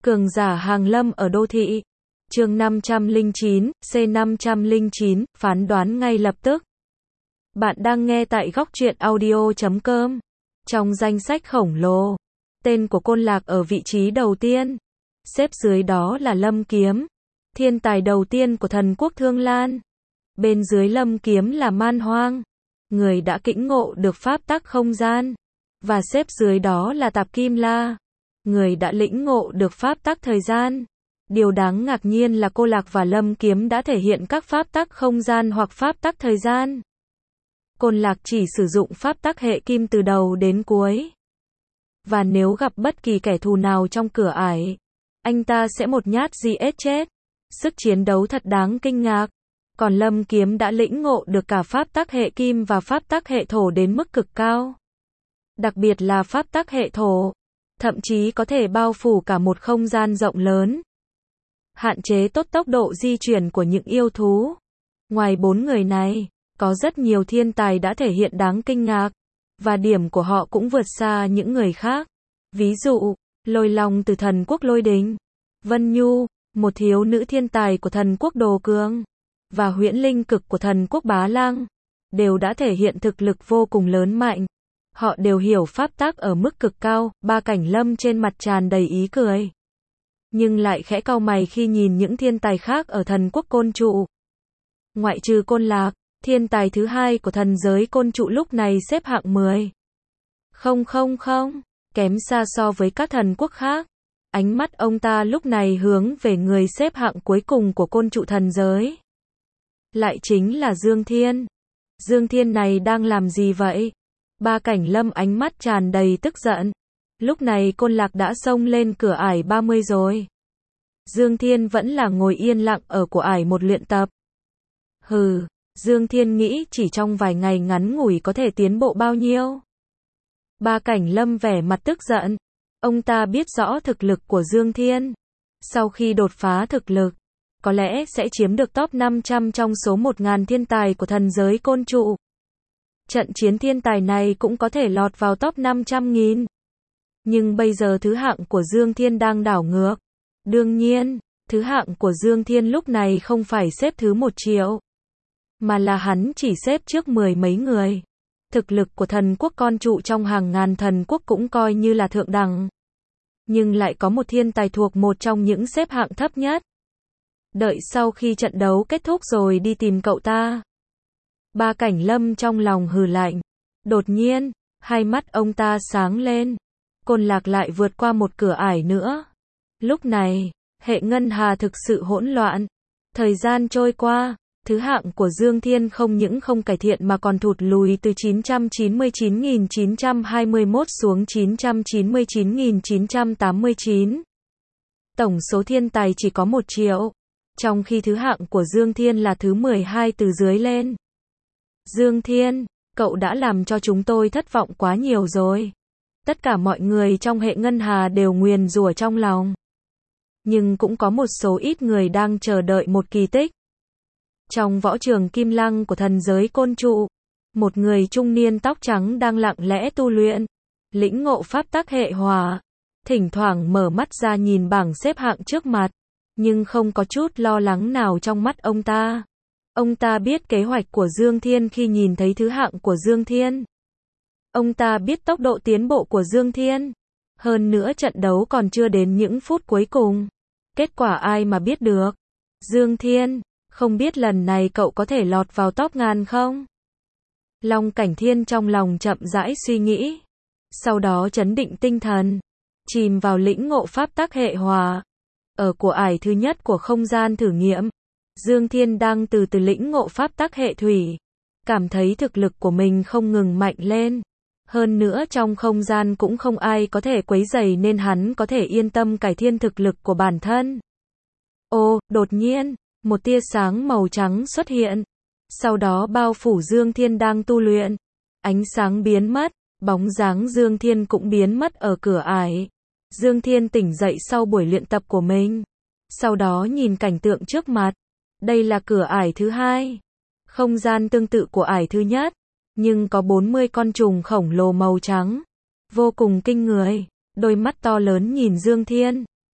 Cường giả hàng lâm ở đô thị. Chương 509, C509, phán đoán ngay lập tức. Bạn đang nghe tại góc truyện audio.com. Trong danh sách khổng lồ, tên của Côn Lạc ở vị trí đầu tiên. Xếp dưới đó là Lâm Kiếm, thiên tài đầu tiên của thần quốc Thương Lan. Bên dưới Lâm Kiếm là Man Hoang, người đã lĩnh ngộ được pháp tắc không gian. Và xếp dưới đó là Tạp Kim La, người đã lĩnh ngộ được pháp tắc thời gian. Điều đáng ngạc nhiên là Cô Lạc và Lâm Kiếm đã thể hiện các pháp tắc không gian hoặc pháp tắc thời gian. Côn Lạc chỉ sử dụng pháp tắc hệ kim từ đầu đến cuối. Và nếu gặp bất kỳ kẻ thù nào trong cửa ải, anh ta sẽ một nhát giết chết. Sức chiến đấu thật đáng kinh ngạc. Còn Lâm Kiếm đã lĩnh ngộ được cả pháp tắc hệ kim và pháp tắc hệ thổ đến mức cực cao. Đặc biệt là pháp tắc hệ thổ, thậm chí có thể bao phủ cả một không gian rộng lớn, hạn chế tốt tốc độ di chuyển của những yêu thú. Ngoài 4 người này, có rất nhiều thiên tài đã thể hiện đáng kinh ngạc, và điểm của họ cũng vượt xa những người khác. Ví dụ, Lôi Long từ thần quốc Lôi Đình, Vân Nhu, một thiếu nữ thiên tài của thần quốc Đồ Cương, và Huyễn Linh Cực của thần quốc Bá Lăng, đều đã thể hiện thực lực vô cùng lớn mạnh. Họ đều hiểu pháp tắc ở mức cực cao. Ba Cảnh Lâm trên mặt tràn đầy ý cười, nhưng lại khẽ cau mày khi nhìn những thiên tài khác ở thần quốc Côn Trụ. Ngoại trừ Côn Lạc, thiên tài thứ hai của thần giới Côn Trụ lúc này xếp hạng 10. Không, kém xa so với các thần quốc khác. Ánh mắt ông ta lúc này hướng về người xếp hạng cuối cùng của Côn Trụ thần giới. Lại chính là Dương Thiên. Dương Thiên này đang làm gì vậy? Ba Cảnh Lâm ánh mắt tràn đầy tức giận. Lúc này Côn Lạc đã xông lên cửa ải 30 rồi. Dương Thiên vẫn là ngồi yên lặng ở của ải một luyện tập. Hừ, Dương Thiên nghĩ chỉ trong vài ngày ngắn ngủi có thể tiến bộ bao nhiêu. Ba Cảnh Lâm vẻ mặt tức giận. Ông ta biết rõ thực lực của Dương Thiên. Sau khi đột phá thực lực, có lẽ sẽ chiếm được top 500 trong số 1000 thiên tài của thần giới Côn Trụ. Trận chiến thiên tài này cũng có thể lọt vào top 500.000. Nhưng bây giờ thứ hạng của Dương Thiên đang đảo ngược. Đương nhiên, thứ hạng của Dương Thiên lúc này không phải xếp thứ 1 triệu, mà là hắn chỉ xếp trước 10 mấy người. Thực lực của thần quốc Côn Trụ trong hàng ngàn thần quốc cũng coi như là thượng đẳng. Nhưng lại có một thiên tài thuộc một trong những xếp hạng thấp nhất. Đợi sau khi trận đấu kết thúc rồi đi tìm cậu ta. Ba Cảnh Lâm trong lòng hừ lạnh. Đột nhiên, hai mắt ông ta sáng lên. Côn Lạc lại vượt qua một cửa ải nữa. Lúc này, hệ ngân hà thực sự hỗn loạn. Thời gian trôi qua, thứ hạng của Dương Thiên không những không cải thiện mà còn thụt lùi từ 999.921 xuống 999.989. Tổng số thiên tài chỉ có 1 triệu. Trong khi thứ hạng của Dương Thiên là thứ 12 từ dưới lên. Dương Thiên, cậu đã làm cho chúng tôi thất vọng quá nhiều rồi. Tất cả mọi người trong hệ ngân hà đều nguyền rủa trong lòng. Nhưng cũng có một số ít người đang chờ đợi một kỳ tích. Trong võ trường Kim Lăng của thần giới Côn Trụ, một người trung niên tóc trắng đang lặng lẽ tu luyện, lĩnh ngộ pháp tắc hệ hỏa. Thỉnh thoảng mở mắt ra nhìn bảng xếp hạng trước mặt, nhưng không có chút lo lắng nào trong mắt ông ta. Ông ta biết kế hoạch của Dương Thiên khi nhìn thấy thứ hạng của Dương Thiên. Ông ta biết tốc độ tiến bộ của Dương Thiên. Hơn nữa trận đấu còn chưa đến những phút cuối cùng. Kết quả ai mà biết được. Dương Thiên, không biết lần này cậu có thể lọt vào top ngàn không? Long Cảnh Thiên trong lòng chậm rãi suy nghĩ. Sau đó trấn định tinh thần, chìm vào lĩnh ngộ pháp tắc hệ hỏa. Ở của ải thứ nhất của không gian thử nghiệm, Dương Thiên đang từ từ lĩnh ngộ pháp tắc hệ thủy. Cảm thấy thực lực của mình không ngừng mạnh lên. Hơn nữa trong không gian cũng không ai có thể quấy rầy nên hắn có thể yên tâm cải thiện thực lực của bản thân. Ô, đột nhiên, một tia sáng màu trắng xuất hiện. Sau đó bao phủ Dương Thiên đang tu luyện. Ánh sáng biến mất, bóng dáng Dương Thiên cũng biến mất ở cửa ải. Dương Thiên tỉnh dậy sau buổi luyện tập của mình. Sau đó nhìn cảnh tượng trước mặt. Đây là cửa ải thứ hai. Không gian tương tự của ải thứ nhất. Nhưng có 40 con trùng khổng lồ màu trắng. Vô cùng kinh người. Đôi mắt to lớn nhìn Dương Thiên.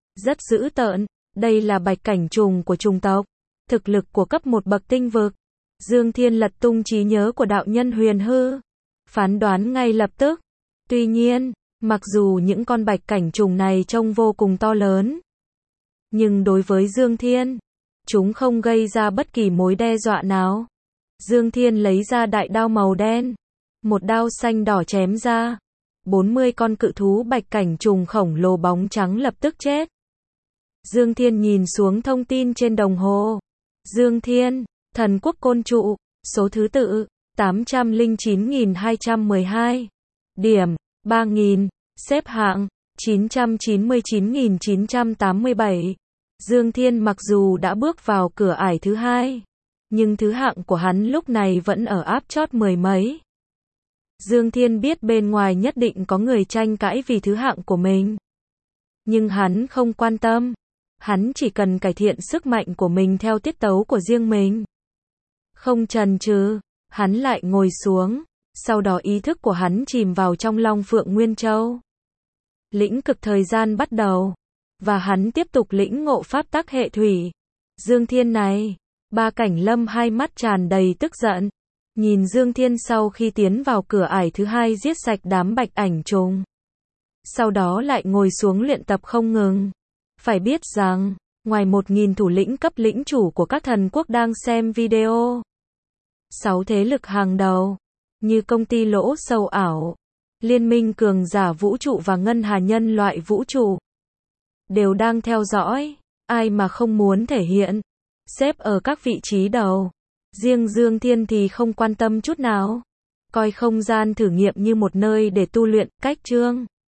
rất dữ tợn. Đây là bạch cảnh trùng của trùng tộc. Thực lực của cấp 1 bậc tinh vực. Dương Thiên lật tung trí nhớ của đạo nhân huyền hư. Phán đoán ngay lập tức. Tuy nhiên, mặc dù những con bạch cảnh trùng này trông vô cùng to lớn, nhưng đối với Dương Thiên, chúng không gây ra bất kỳ mối đe dọa nào. Dương Thiên lấy ra đại đao màu đen. Một đao xanh đỏ chém ra. 40 con cự thú bạch cảnh trùng khổng lồ bóng trắng lập tức chết. Dương Thiên nhìn xuống thông tin trên đồng hồ. Dương Thiên, thần quốc côn trụ, số thứ tự, 809.212. Điểm, 3.000, xếp hạng, 999.987. Dương Thiên mặc dù đã bước vào cửa ải thứ 2, nhưng thứ hạng của hắn lúc này vẫn ở áp chót 10 mấy. Dương Thiên biết bên ngoài nhất định có người tranh cãi vì thứ hạng của mình. Nhưng hắn không quan tâm. Hắn chỉ cần cải thiện sức mạnh của mình theo tiết tấu của riêng mình. Không chần chừ, hắn lại ngồi xuống. Sau đó ý thức của hắn chìm vào trong Long Phượng Nguyên Châu. Lĩnh cực thời gian bắt đầu. Và hắn tiếp tục lĩnh ngộ pháp tắc hệ thủy. Dương Thiên này. Ba Cảnh Lâm hai mắt tràn đầy tức giận. Nhìn Dương Thiên sau khi tiến vào cửa ải thứ 2 giết sạch đám bạch ảnh trùng. Sau đó lại ngồi xuống luyện tập không ngừng. Phải biết rằng, ngoài 1.000 thủ lĩnh cấp lĩnh chủ của các thần quốc đang xem video, 6 thế lực hàng đầu, như công ty lỗ sâu ảo, Liên minh cường giả vũ trụ và ngân hà nhân loại vũ trụ, đều đang theo dõi. Ai mà không muốn thể hiện, xếp ở các vị trí đầu. Riêng Dương Thiên thì không quan tâm chút nào. Coi không gian thử nghiệm như một nơi để tu luyện. Cách chương